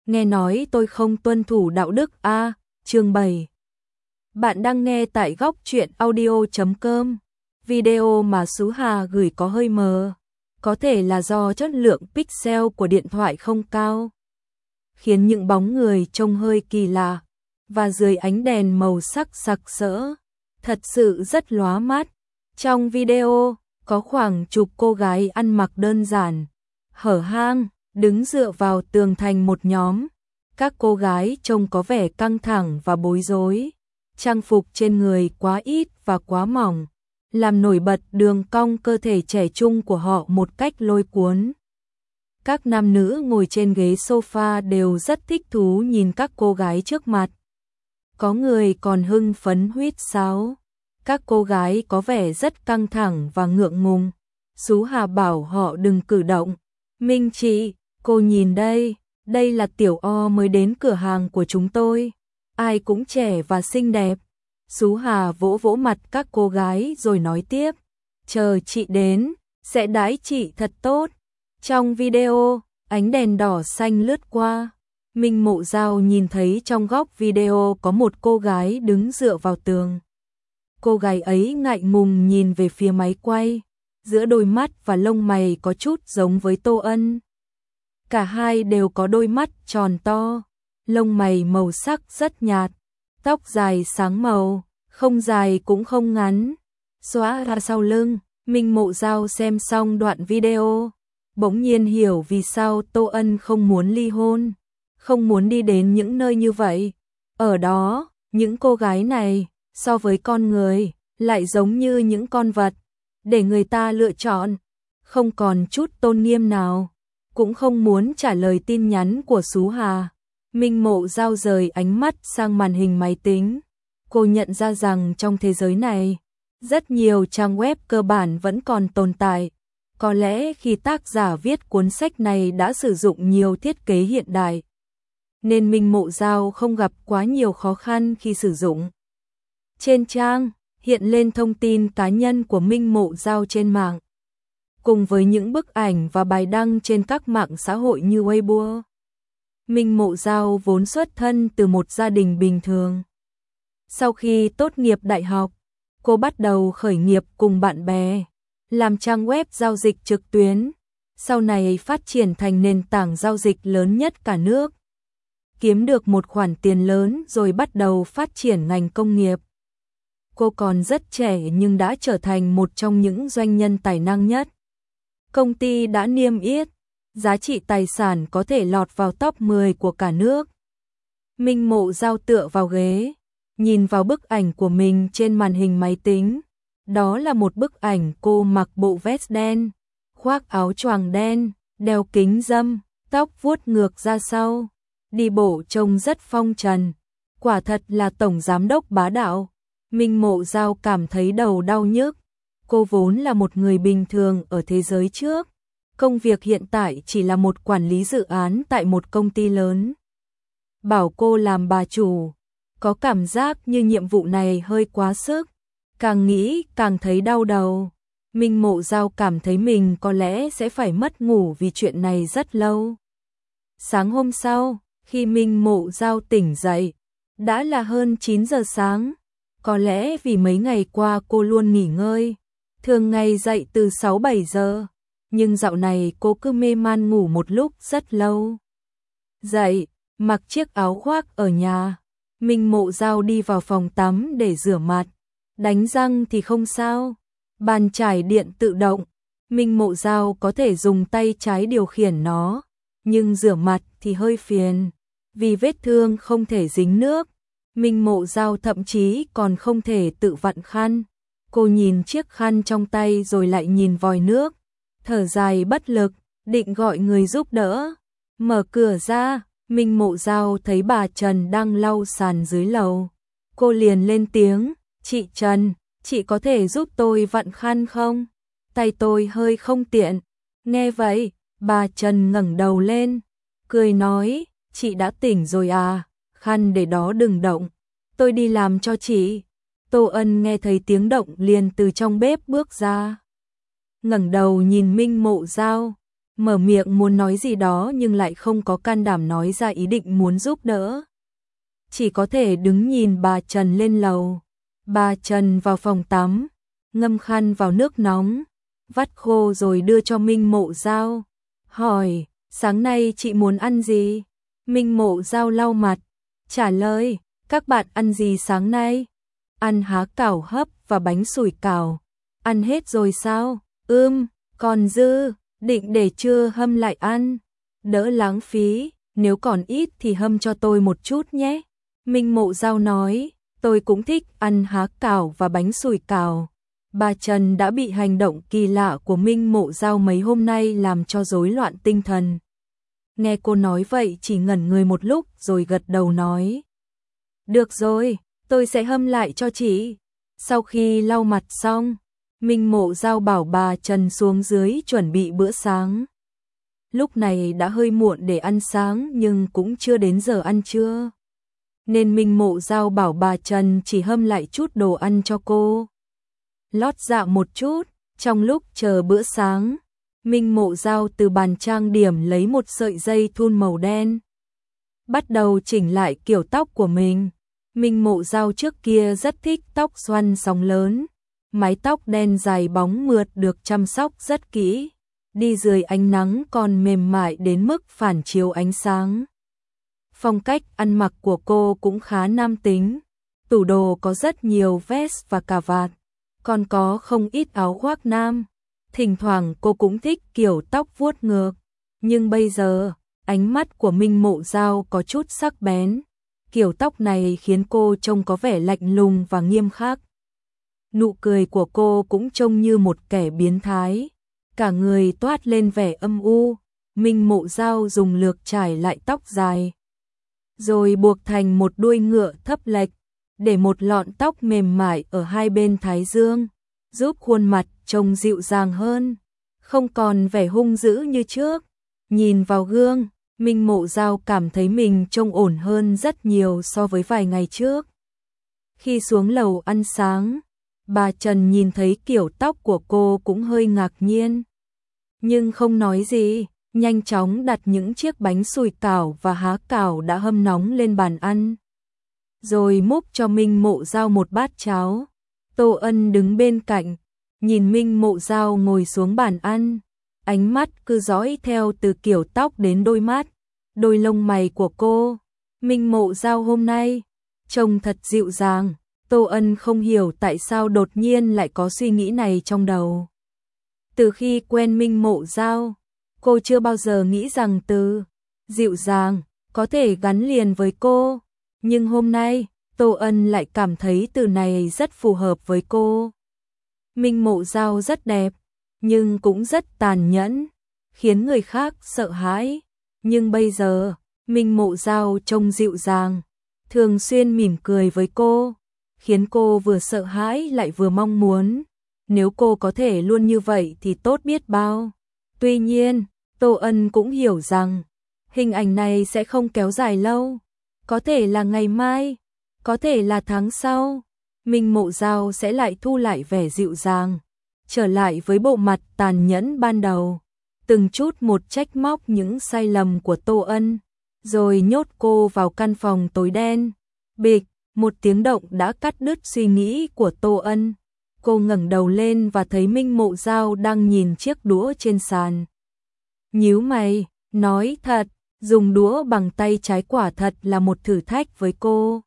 nghe nói tôi không tuân thủ đạo đức a. Chương 7. Bạn đang nghe tại góc truyện audio.com. Video mà Sú Hà gửi có hơi mờ, có thể là do chất lượng pixel của điện thoại không cao, khiến những bóng người trông hơi kỳ lạ, và dưới ánh đèn màu sắc sặc sỡ, thật sự rất lóa mắt. Trong video, có khoảng chục cô gái ăn mặc đơn giản, hở hang, đứng dựa vào tường thành một nhóm. Các cô gái trông có vẻ căng thẳng và bối rối, trang phục trên người quá ít và quá mỏng, làm nổi bật đường cong cơ thể trẻ trung của họ một cách lôi cuốn. Các nam nữ ngồi trên ghế sofa đều rất thích thú nhìn các cô gái trước mặt. Có người còn hưng phấn huýt sáo. Các cô gái có vẻ rất căng thẳng và ngượng ngùng. Sú Hà bảo họ đừng cử động. Minh chị, cô nhìn đây, đây là Tiểu O mới đến cửa hàng của chúng tôi. Ai cũng trẻ và xinh đẹp. Sú Hà vỗ vỗ mặt các cô gái rồi nói tiếp. Chờ chị đến, sẽ đãi chị thật tốt. Trong video, ánh đèn đỏ xanh lướt qua. Minh Mộ Giao nhìn thấy trong góc video có một cô gái đứng dựa vào tường. Cô gái ấy ngại ngùng nhìn về phía máy quay, giữa đôi mắt và lông mày có chút giống với Tô Ân. Cả hai đều có đôi mắt tròn to, lông mày màu sắc rất nhạt, tóc dài sáng màu, không dài cũng không ngắn, xõa ra sau lưng. Minh Mộ Giao xem xong đoạn video, bỗng nhiên hiểu vì sao Tô Ân không muốn ly hôn, không muốn đi đến những nơi như vậy. Ở đó, những cô gái này, so với con người, lại giống như những con vật, để người ta lựa chọn, không còn chút tôn nghiêm nào, cũng không muốn trả lời tin nhắn của Sú Hà. Minh Mộ Giao rời ánh mắt sang màn hình máy tính. Cô nhận ra rằng trong thế giới này, rất nhiều trang web cơ bản vẫn còn tồn tại. Có lẽ khi tác giả viết cuốn sách này đã sử dụng nhiều thiết kế hiện đại, nên Minh Mộ Giao không gặp quá nhiều khó khăn khi sử dụng. Trên trang, hiện lên thông tin cá nhân của Minh Mộ Giao trên mạng, cùng với những bức ảnh và bài đăng trên các mạng xã hội như Weibo. Minh Mộ Giao vốn xuất thân từ một gia đình bình thường. Sau khi tốt nghiệp đại học, cô bắt đầu khởi nghiệp cùng bạn bè, làm trang web giao dịch trực tuyến, sau này phát triển thành nền tảng giao dịch lớn nhất cả nước. Kiếm được một khoản tiền lớn rồi bắt đầu phát triển ngành công nghiệp. Cô còn rất trẻ nhưng đã trở thành một trong những doanh nhân tài năng nhất. Công ty đã niêm yết, giá trị tài sản có thể lọt vào top 10 của cả nước. Minh Mộ Giao tựa vào ghế, nhìn vào bức ảnh của mình trên màn hình máy tính. Đó là một bức ảnh cô mặc bộ vest đen, khoác áo choàng đen, đeo kính râm, tóc vuốt ngược ra sau, đi bộ trông rất phong trần. Quả thật là tổng giám đốc bá đạo. Minh Mộ Giao cảm thấy đầu đau nhức. Cô vốn là một người bình thường ở thế giới trước. Công việc hiện tại chỉ là một quản lý dự án tại một công ty lớn. Bảo cô làm bà chủ, có cảm giác như nhiệm vụ này hơi quá sức. Càng nghĩ càng thấy đau đầu. Minh Mộ Giao cảm thấy mình có lẽ sẽ phải mất ngủ vì chuyện này rất lâu. Sáng hôm sau, khi Minh Mộ Giao tỉnh dậy, đã là hơn 9 giờ sáng. Có lẽ vì mấy ngày qua cô luôn nghỉ ngơi, thường ngày dậy từ 6-7 giờ, nhưng dạo này cô cứ mê man ngủ một lúc rất lâu. Dậy, mặc chiếc áo khoác ở nhà, Minh Mộ Giao đi vào phòng tắm để rửa mặt, đánh răng thì không sao, bàn chải điện tự động, Minh Mộ Giao có thể dùng tay trái điều khiển nó, nhưng rửa mặt thì hơi phiền, vì vết thương không thể dính nước. Minh Mộ Giao thậm chí còn không thể tự vặn khăn. Cô nhìn chiếc khăn trong tay rồi lại nhìn vòi nước, thở dài bất lực, định gọi người giúp đỡ. Mở cửa ra, Minh Mộ Giao thấy bà Trần đang lau sàn dưới lầu. Cô liền lên tiếng, chị Trần, chị có thể giúp tôi vặn khăn không? Tay tôi hơi không tiện. Nghe vậy, bà Trần ngẩng đầu lên, cười nói, chị đã tỉnh rồi à? Khăn để đó đừng động, tôi đi làm cho chị. Tô Ân nghe thấy tiếng động liền từ trong bếp bước ra. Ngẩng đầu nhìn Minh Mộ Giao, mở miệng muốn nói gì đó nhưng lại không có can đảm nói ra ý định muốn giúp đỡ. Chỉ có thể đứng nhìn bà Trần lên lầu. Bà Trần vào phòng tắm, ngâm khăn vào nước nóng, vắt khô rồi đưa cho Minh Mộ Dao. Hỏi, sáng nay chị muốn ăn gì? Minh Mộ Dao lau mặt, trả lời, các bạn ăn gì sáng nay? Ăn há cảo hấp và bánh sủi cảo. Ăn hết rồi sao? Còn dư, định để trưa hâm lại ăn. Đỡ lãng phí, nếu còn ít thì hâm cho tôi một chút nhé. Minh Mộ Dao nói, tôi cũng thích ăn há cảo và bánh sủi cảo. Bà Trần đã bị hành động kỳ lạ của Minh Mộ Dao mấy hôm nay làm cho rối loạn tinh thần. Nghe cô nói vậy chỉ ngẩn người một lúc rồi gật đầu nói. Được rồi, tôi sẽ hâm lại cho chị. Sau khi lau mặt xong, Minh Mộ Dao bảo bà Trần xuống dưới chuẩn bị bữa sáng. Lúc này đã hơi muộn để ăn sáng nhưng cũng chưa đến giờ ăn trưa. Nên Minh Mộ Dao bảo bà Trần chỉ hâm lại chút đồ ăn cho cô. Lót dạ một chút, trong lúc chờ bữa sáng, Minh Mộ Dao từ bàn trang điểm lấy một sợi dây thun màu đen. Bắt đầu chỉnh lại kiểu tóc của mình. Minh Mộ Dao trước kia rất thích tóc xoăn sóng lớn. Mái tóc đen dài bóng mượt được chăm sóc rất kỹ. Đi dưới ánh nắng còn mềm mại đến mức phản chiếu ánh sáng. Phong cách ăn mặc của cô cũng khá nam tính. Tủ đồ có rất nhiều vest và cà vạt. Còn có không ít áo khoác nam. Thỉnh thoảng cô cũng thích kiểu tóc vuốt ngược. Nhưng bây giờ, ánh mắt của Minh Mộ Dao có chút sắc bén. Kiểu tóc này khiến cô trông có vẻ lạnh lùng và nghiêm khắc. Nụ cười của cô cũng trông như một kẻ biến thái. Cả người toát lên vẻ âm u. Minh Mộ Dao dùng lược trải lại tóc dài. Rồi buộc thành một đuôi ngựa thấp lệch. Để một lọn tóc mềm mại ở hai bên thái dương. Giúp khuôn mặt trông dịu dàng hơn. Không còn vẻ hung dữ như trước. Nhìn vào gương, Minh Mộ Dao cảm thấy mình trông ổn hơn rất nhiều so với vài ngày trước. Khi xuống lầu ăn sáng, bà Trần nhìn thấy kiểu tóc của cô cũng hơi ngạc nhiên. Nhưng không nói gì, nhanh chóng đặt những chiếc bánh sủi cảo và há cảo đã hâm nóng lên bàn ăn. Rồi múc cho Minh Mộ Dao một bát cháo. Tô Ân đứng bên cạnh, nhìn Minh Mộ Dao ngồi xuống bàn ăn. Ánh mắt cứ dõi theo từ kiểu tóc đến đôi mắt, đôi lông mày của cô. Minh Mộ Dao hôm nay trông thật dịu dàng. Tô Ân không hiểu tại sao đột nhiên lại có suy nghĩ này trong đầu. Từ khi quen Minh Mộ Dao, cô chưa bao giờ nghĩ rằng từ dịu dàng có thể gắn liền với cô. Nhưng hôm nay, Tô Ân lại cảm thấy từ này rất phù hợp với cô. Minh Mộ Dao rất đẹp, nhưng cũng rất tàn nhẫn, khiến người khác sợ hãi. Nhưng bây giờ, Minh Mộ Dao trông dịu dàng, thường xuyên mỉm cười với cô, khiến cô vừa sợ hãi lại vừa mong muốn. Nếu cô có thể luôn như vậy thì tốt biết bao. Tuy nhiên, Tô Ân cũng hiểu rằng, hình ảnh này sẽ không kéo dài lâu. Có thể là ngày mai, có thể là tháng sau, Minh Mộ Dao sẽ lại thu lại vẻ dịu dàng, trở lại với bộ mặt tàn nhẫn ban đầu. Từng chút một trách móc những sai lầm của Tô Ân, rồi nhốt cô vào căn phòng tối đen. Bịch, một tiếng động đã cắt đứt suy nghĩ của Tô Ân. Cô ngẩng đầu lên và thấy Minh Mộ Dao đang nhìn chiếc đũa trên sàn. Nhíu mày, nói thật, dùng đũa bằng tay trái quả thật là một thử thách với cô.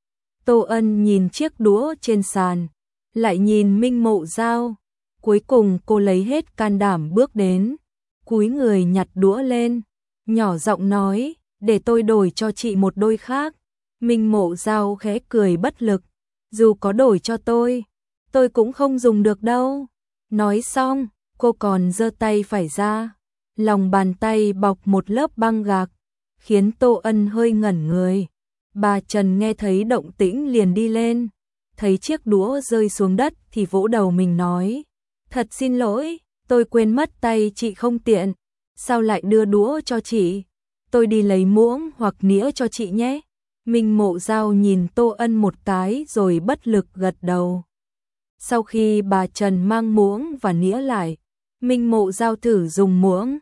Tô Ân nhìn chiếc đũa trên sàn, lại nhìn Minh Mộ Dao. Cuối cùng cô lấy hết can đảm bước đến, cúi người nhặt đũa lên, nhỏ giọng nói, để tôi đổi cho chị một đôi khác. Minh Mộ Dao khẽ cười bất lực, dù có đổi cho tôi cũng không dùng được đâu. Nói xong, cô còn giơ tay phải ra, lòng bàn tay bọc một lớp băng gạc, khiến Tô Ân hơi ngẩn người. Bà Trần nghe thấy động tĩnh liền đi lên, thấy chiếc đũa rơi xuống đất thì vỗ đầu mình nói, thật xin lỗi, tôi quên mất tay chị không tiện, sao lại đưa đũa cho chị, tôi đi lấy muỗng hoặc nĩa cho chị nhé. Minh Mộ Dao nhìn Tô Ân một cái rồi bất lực gật đầu. Sau khi bà Trần mang muỗng và nĩa lại, Minh Mộ Dao thử dùng muỗng,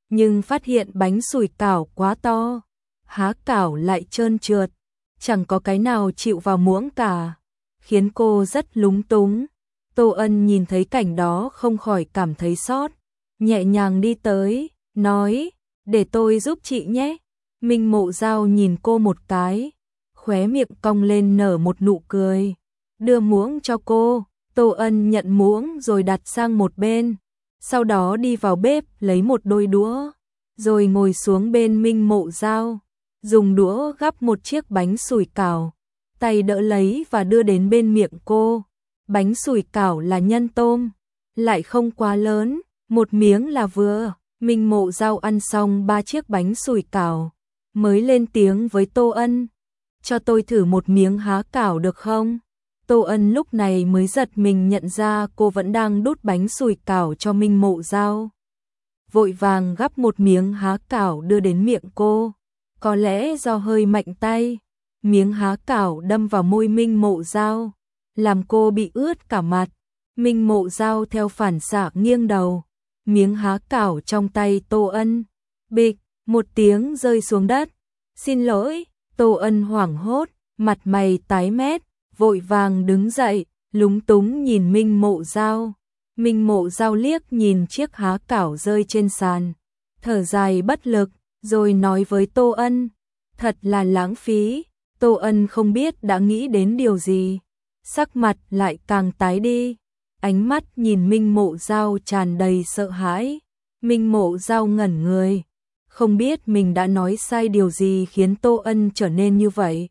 nhưng phát hiện bánh sủi cảo quá to, há cảo lại trơn trượt, chẳng có cái nào chịu vào muỗng cả, khiến cô rất lúng túng. Tô Ân nhìn thấy cảnh đó không khỏi cảm thấy xót, nhẹ nhàng đi tới, nói, để tôi giúp chị nhé. Minh Mộ Dao nhìn cô một cái, khóe miệng cong lên nở một nụ cười, đưa muỗng cho cô. Tô Ân nhận muỗng rồi đặt sang một bên, sau đó đi vào bếp lấy một đôi đũa, rồi ngồi xuống bên Minh Mộ Dao, dùng đũa gắp một chiếc bánh sủi cảo, tay đỡ lấy và đưa đến bên miệng cô. Bánh sủi cảo là nhân tôm, lại không quá lớn, một miếng là vừa. Minh Mộ Dao ăn xong 3 chiếc bánh sủi cảo, mới lên tiếng với Tô Ân, cho tôi thử một miếng há cảo được không? Tô Ân lúc này mới giật mình nhận ra cô vẫn đang đút bánh sủi cảo cho Minh Mộ Dao. Vội vàng gắp một miếng há cảo đưa đến miệng cô, có lẽ do hơi mạnh tay, miếng há cảo đâm vào môi Minh Mộ Dao, làm cô bị ướt cả mặt. Minh Mộ Dao theo phản xạ nghiêng đầu, miếng há cảo trong tay Tô Ân, bịch, một tiếng rơi xuống đất. Xin lỗi, Tô Ân hoảng hốt, mặt mày tái mét, vội vàng đứng dậy, lúng túng nhìn Minh Mộ Dao. Minh Mộ Dao liếc nhìn chiếc há cảo rơi trên sàn, thở dài bất lực, rồi nói với Tô Ân, thật là lãng phí. Tô Ân không biết đã nghĩ đến điều gì, sắc mặt lại càng tái đi, ánh mắt nhìn Minh Mộ Dao tràn đầy sợ hãi. Minh Mộ Dao ngẩn người, không biết mình đã nói sai điều gì khiến Tô Ân trở nên như vậy.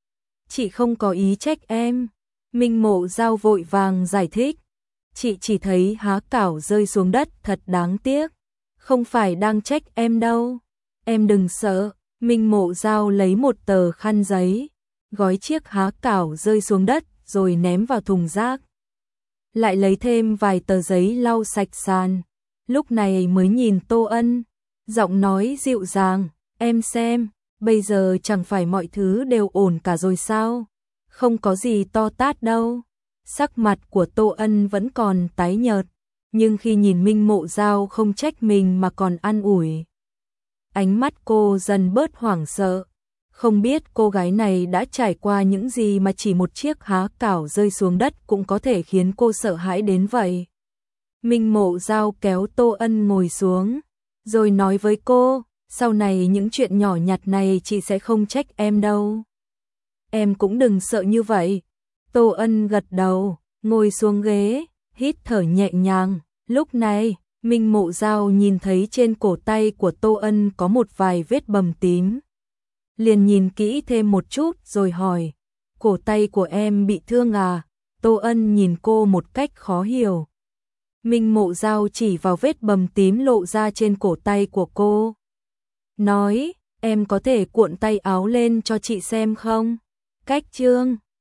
Chị không có ý trách em. Minh Mộ Dao vội vàng giải thích, chị chỉ thấy há cảo rơi xuống đất thật đáng tiếc, không phải đang trách em đâu. Em đừng sợ. Minh Mộ Dao lấy một tờ khăn giấy, gói chiếc há cảo rơi xuống đất rồi ném vào thùng rác. Lại lấy thêm vài tờ giấy lau sạch sàn, lúc này mới nhìn Tô Ân, giọng nói dịu dàng, em xem, bây giờ chẳng phải mọi thứ đều ổn cả rồi sao? Không có gì to tát đâu. Sắc mặt của Tô Ân vẫn còn tái nhợt, nhưng khi nhìn Minh Mộ Dao không trách mình mà còn an ủi, ánh mắt cô dần bớt hoảng sợ. Không biết cô gái này đã trải qua những gì mà chỉ một chiếc há cảo rơi xuống đất cũng có thể khiến cô sợ hãi đến vậy. Minh Mộ Dao kéo Tô Ân ngồi xuống, rồi nói với cô, sau này những chuyện nhỏ nhặt này chị sẽ không trách em đâu. Em cũng đừng sợ như vậy. Tô Ân gật đầu, ngồi xuống ghế, hít thở nhẹ nhàng. Lúc này, Minh Mộ Dao nhìn thấy trên cổ tay của Tô Ân có một vài vết bầm tím. Liền nhìn kỹ thêm một chút rồi hỏi, cổ tay của em bị thương à? Tô Ân nhìn cô một cách khó hiểu. Minh Mộ Dao chỉ vào vết bầm tím lộ ra trên cổ tay của cô, nói, em có thể cuộn tay áo lên cho chị xem không? Cách trương